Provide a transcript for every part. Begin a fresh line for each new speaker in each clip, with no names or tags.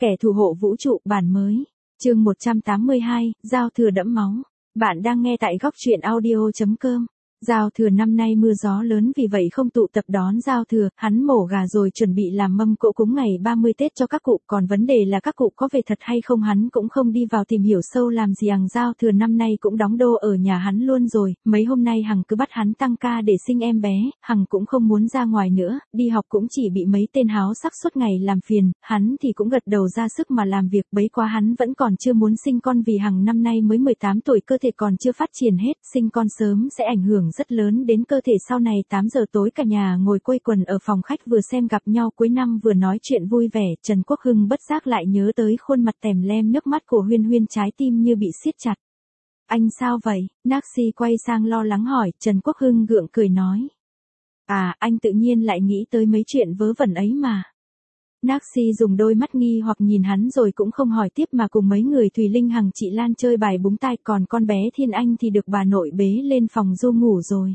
Kẻ thù hộ vũ trụ bản mới. Chương 182, giao thừa đẫm máu. Bạn đang nghe tại góc truyện audio.com. Giao thừa năm nay mưa gió lớn vì vậy không tụ tập đón giao thừa, hắn mổ gà rồi chuẩn bị làm mâm cỗ cúng ngày 30 Tết cho các cụ, còn vấn đề là các cụ có về thật hay không hắn cũng không đi vào tìm hiểu sâu làm gì. Hằng giao thừa năm nay cũng đóng đô ở nhà hắn luôn rồi, mấy hôm nay Hằng cứ bắt hắn tăng ca để sinh em bé, Hằng cũng không muốn ra ngoài nữa, đi học cũng chỉ bị mấy tên háo sắc suốt ngày làm phiền, hắn thì cũng gật đầu ra sức mà làm việc, bấy quá hắn vẫn còn chưa muốn sinh con vì Hằng năm nay mới 18 tuổi, cơ thể còn chưa phát triển hết, sinh con sớm sẽ ảnh hưởng rất lớn đến cơ thể sau này. 8 giờ tối cả nhà ngồi quây quần ở phòng khách vừa xem gặp nhau cuối năm vừa nói chuyện vui vẻ, Trần Quốc Hưng bất giác lại nhớ tới khuôn mặt tèm lem nước mắt của Huyên Huyên, trái tim như bị siết chặt. Anh sao vậy? Naxi quay sang lo lắng hỏi, Trần Quốc Hưng gượng cười nói. À, anh tự nhiên lại nghĩ tới mấy chuyện vớ vẩn ấy mà. Naxi dùng đôi mắt nghi hoặc nhìn hắn rồi cũng không hỏi tiếp mà cùng mấy người Thùy Linh Hằng chị Lan chơi bài búng tai, còn con bé Thiên Anh thì được bà nội bế lên phòng du ngủ rồi.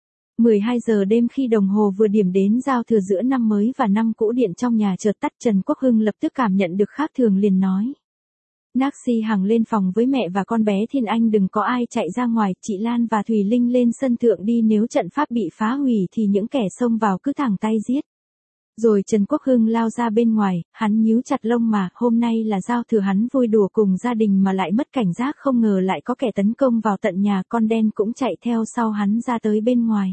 12 giờ đêm khi đồng hồ vừa điểm đến giao thừa giữa năm mới và năm cũ, điện trong nhà chợt tắt. Trần Quốc Hưng lập tức cảm nhận được khác thường liền nói. Naxi Hằng lên phòng với mẹ và con bé Thiên Anh, đừng có ai chạy ra ngoài, chị Lan và Thùy Linh lên sân thượng đi, nếu trận pháp bị phá hủy thì những kẻ xông vào cứ thẳng tay giết. Rồi Trần Quốc Hưng lao ra bên ngoài, hắn nhíu chặt lông mà, hôm nay là giao thừa hắn vui đùa cùng gia đình mà lại mất cảnh giác, không ngờ lại có kẻ tấn công vào tận nhà. Con đen cũng chạy theo sau hắn ra tới bên ngoài.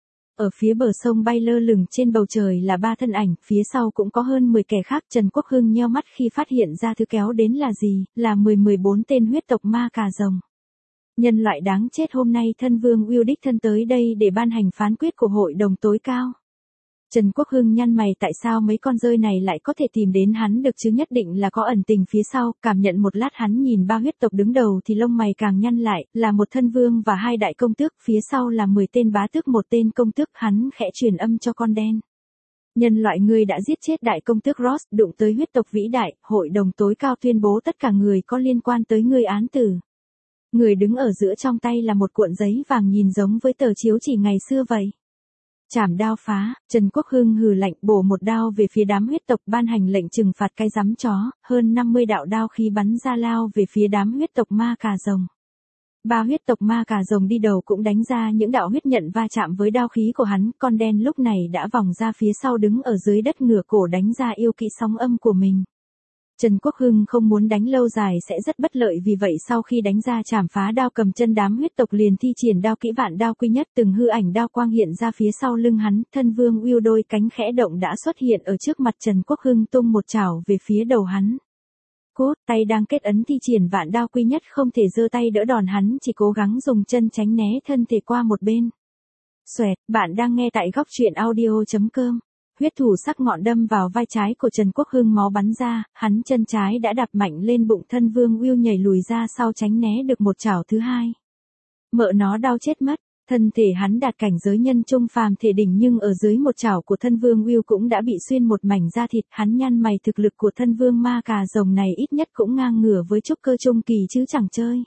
Ở phía bờ sông bay lơ lửng trên bầu trời là 3 thân ảnh, phía sau cũng có hơn 10 kẻ khác. Trần Quốc Hưng nheo mắt khi phát hiện ra thứ kéo đến là gì, là 14 tên huyết tộc ma cà rồng. Nhân loại đáng chết, hôm nay thân vương Will đích thân tới đây để ban hành phán quyết của hội đồng tối cao. Trần Quốc Hưng nhăn mày, tại sao mấy con rơi này lại có thể tìm đến hắn được chứ, nhất định là có ẩn tình phía sau. Cảm nhận một lát hắn nhìn 3 huyết tộc đứng đầu thì lông mày càng nhăn lại, là một thân vương và 2 đại công tước, phía sau là 10 tên bá tước, 1 tên công tước. Hắn khẽ truyền âm cho con đen. Nhân loại, ngươi đã giết chết đại công tước Ross, đụng tới huyết tộc vĩ đại, hội đồng tối cao tuyên bố tất cả người có liên quan tới ngươi án tử. Người đứng ở giữa trong tay là một cuộn giấy vàng nhìn giống với tờ chiếu chỉ ngày xưa vậy. Chảm đao phá. Trần Quốc Hưng hừ lạnh, bổ một đao về phía đám huyết tộc, ban hành lệnh trừng phạt cái rắm chó, hơn 50 đạo đao khí bắn ra lao về phía đám huyết tộc ma cà rồng. 3 huyết tộc ma cà rồng đi đầu cũng đánh ra những đạo huyết nhận va chạm với đao khí của hắn. Con đen lúc này đã vòng ra phía sau, đứng ở dưới đất ngửa cổ đánh ra yêu kỹ sóng âm của mình. Trần Quốc Hưng không muốn đánh lâu dài sẽ rất bất lợi, vì vậy sau khi đánh ra chảm phá đao cầm chân đám huyết tộc liền thi triển đao kỹ vạn đao quy nhất, từng hư ảnh đao quang hiện ra phía sau lưng hắn. Thân vương Will đôi cánh khẽ động đã xuất hiện ở trước mặt Trần Quốc Hưng, tung một chảo về phía đầu hắn. Cốt, tay đang kết ấn thi triển vạn đao quy nhất không thể giơ tay đỡ đòn, hắn chỉ cố gắng dùng chân tránh né thân thể qua một bên. Xoẹt, bạn đang nghe tại góc truyện audio.com. Huyết thủ sắc ngọn đâm vào vai trái của Trần Quốc Hưng, máu bắn ra, hắn chân trái đã đạp mạnh lên bụng. Thân vương Will nhảy lùi ra sau tránh né được một chảo thứ hai. Mợ nó đau chết mất, thân thể hắn đạt cảnh giới nhân trung phàm thể đỉnh, nhưng ở dưới một chảo của thân vương Will cũng đã bị xuyên một mảnh da thịt. Hắn nhăn mày, thực lực của thân vương ma cà rồng này ít nhất cũng ngang ngửa với trúc cơ trung kỳ chứ chẳng chơi.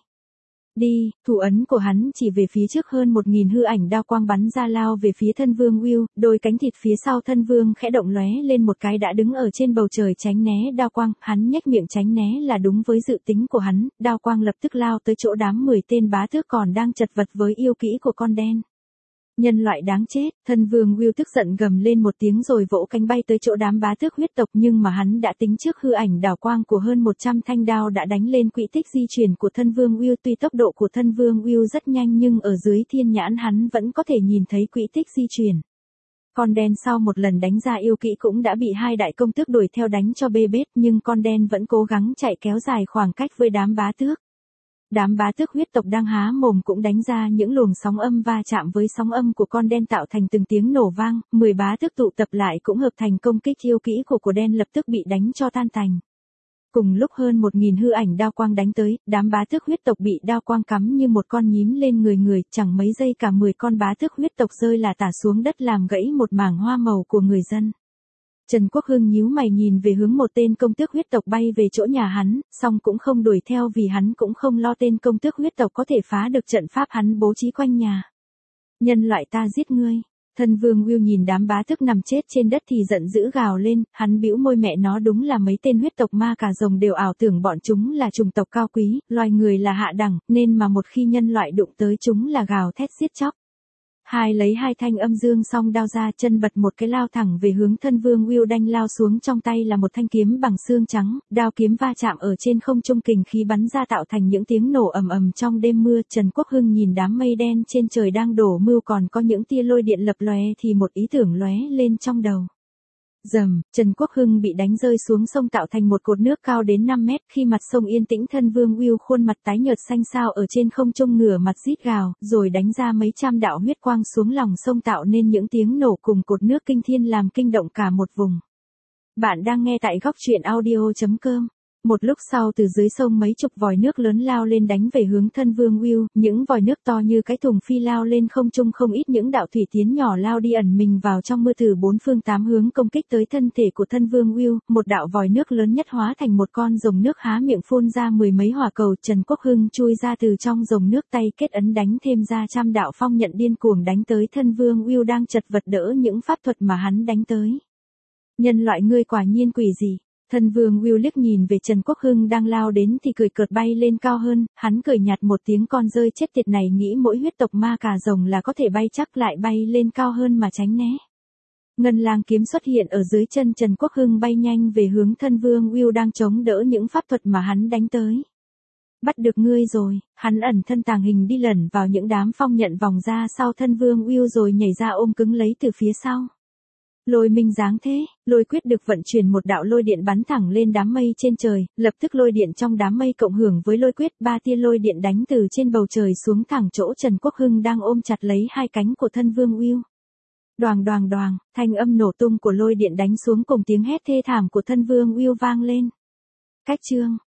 Đi, thủ ấn của hắn chỉ về phía trước, hơn 1000 hư ảnh đao quang bắn ra lao về phía thân vương Will, đôi cánh thịt phía sau thân vương khẽ động lóe lên một cái đã đứng ở trên bầu trời tránh né đao quang. Hắn nhếch miệng tránh né là đúng với dự tính của hắn, đao quang lập tức lao tới chỗ đám 10 tên bá tước còn đang chật vật với yêu kỹ của con đen. Nhân loại đáng chết, thân vương Will tức giận gầm lên một tiếng rồi vỗ cánh bay tới chỗ đám bá tước huyết tộc, nhưng mà hắn đã tính trước, hư ảnh đảo quang của hơn 100 thanh đao đã đánh lên quỹ tích di chuyển của thân vương Will. Tuy tốc độ của thân vương Will rất nhanh nhưng ở dưới thiên nhãn hắn vẫn có thể nhìn thấy quỹ tích di chuyển. Con đen sau một lần đánh ra yêu kỹ cũng đã bị 2 đại công tước đuổi theo đánh cho bê bết, nhưng con đen vẫn cố gắng chạy kéo dài khoảng cách với đám bá tước. Đám bá tước huyết tộc đang há mồm cũng đánh ra những luồng sóng âm va chạm với sóng âm của con đen tạo thành từng tiếng nổ vang. 10 bá tước tụ tập lại cũng hợp thành công kích, yêu kỹ của đen lập tức bị đánh cho tan tành. Cùng lúc hơn 1000 hư ảnh đao quang đánh tới, đám bá tước huyết tộc bị đao quang cắm như một con nhím lên người, chẳng mấy giây cả 10 con bá tước huyết tộc rơi là tả xuống đất làm gãy một mảng hoa màu của người dân. Trần Quốc Hưng nhíu mày nhìn về hướng một tên công tước huyết tộc bay về chỗ nhà hắn, song cũng không đuổi theo vì hắn cũng không lo tên công tước huyết tộc có thể phá được trận pháp hắn bố trí quanh nhà. Nhân loại, ta giết ngươi. Thân Vương Will nhìn đám bá tước nằm chết trên đất thì giận dữ gào lên, hắn bĩu môi mẹ nó đúng là mấy tên huyết tộc ma cà rồng đều ảo tưởng bọn chúng là chủng tộc cao quý, loài người là hạ đẳng, nên mà một khi nhân loại đụng tới chúng là gào thét giết chóc. Lấy hai thanh âm dương song đao ra, chân bật một cái lao thẳng về hướng Thân Vương Will đanh lao xuống, trong tay là một thanh kiếm bằng xương trắng, đao kiếm va chạm ở trên không trung, kình khí bắn ra tạo thành những tiếng nổ ầm ầm trong đêm mưa. Trần Quốc Hưng nhìn đám mây đen trên trời đang đổ mưa còn có những tia lôi điện lập lòe thì một ý tưởng lóe lên trong đầu. Rầm, Trần Quốc Hưng bị đánh rơi xuống sông tạo thành một cột nước cao đến 5 mét, khi mặt sông yên tĩnh Thân Vương Will khuôn mặt tái nhợt xanh xao ở trên không trung ngửa mặt rít gào, rồi đánh ra mấy trăm đạo huyết quang xuống lòng sông tạo nên những tiếng nổ cùng cột nước kinh thiên làm kinh động cả một vùng. Bạn đang nghe tại góc truyện audio.com. Một lúc sau từ dưới sông mấy chục vòi nước lớn lao lên đánh về hướng Thân Vương Will, những vòi nước to như cái thùng phi lao lên không trung, không ít những đạo thủy tiến nhỏ lao đi ẩn mình vào trong mưa từ bốn phương tám hướng công kích tới thân thể của Thân Vương Will. Một đạo vòi nước lớn nhất hóa thành một con rồng nước há miệng phun ra mười mấy hỏa cầu. Trần Quốc Hưng chui ra từ trong rồng nước, tay kết ấn đánh thêm ra trăm đạo phong nhận điên cuồng đánh tới Thân Vương Will đang chật vật đỡ những pháp thuật mà hắn đánh tới. Nhân loại ngươi quả nhiên quỷ gì? Thân Vương Will liếc nhìn về Trần Quốc Hưng đang lao đến thì cười cợt bay lên cao hơn, hắn cười nhạt một tiếng, con rơi chết tiệt này nghĩ mỗi huyết tộc ma cà rồng là có thể bay, chắc lại bay lên cao hơn mà tránh né. Ngân lang kiếm xuất hiện ở dưới chân Trần Quốc Hưng, bay nhanh về hướng Thân Vương Will đang chống đỡ những pháp thuật mà hắn đánh tới. Bắt được ngươi rồi, hắn ẩn thân tàng hình đi lẩn vào những đám phong nhận vòng ra sau Thân Vương Will rồi nhảy ra ôm cứng lấy từ phía sau. Lôi minh dáng thế, lôi quyết được vận chuyển một đạo lôi điện bắn thẳng lên đám mây trên trời, lập tức lôi điện trong đám mây cộng hưởng với lôi quyết, ba tia lôi điện đánh từ trên bầu trời xuống thẳng chỗ Trần Quốc Hưng đang ôm chặt lấy hai cánh của Thân Vương Will. Đoàng đoàng đoàng, thanh âm nổ tung của lôi điện đánh xuống cùng tiếng hét thê thảm của Thân Vương Will vang lên. Cách chương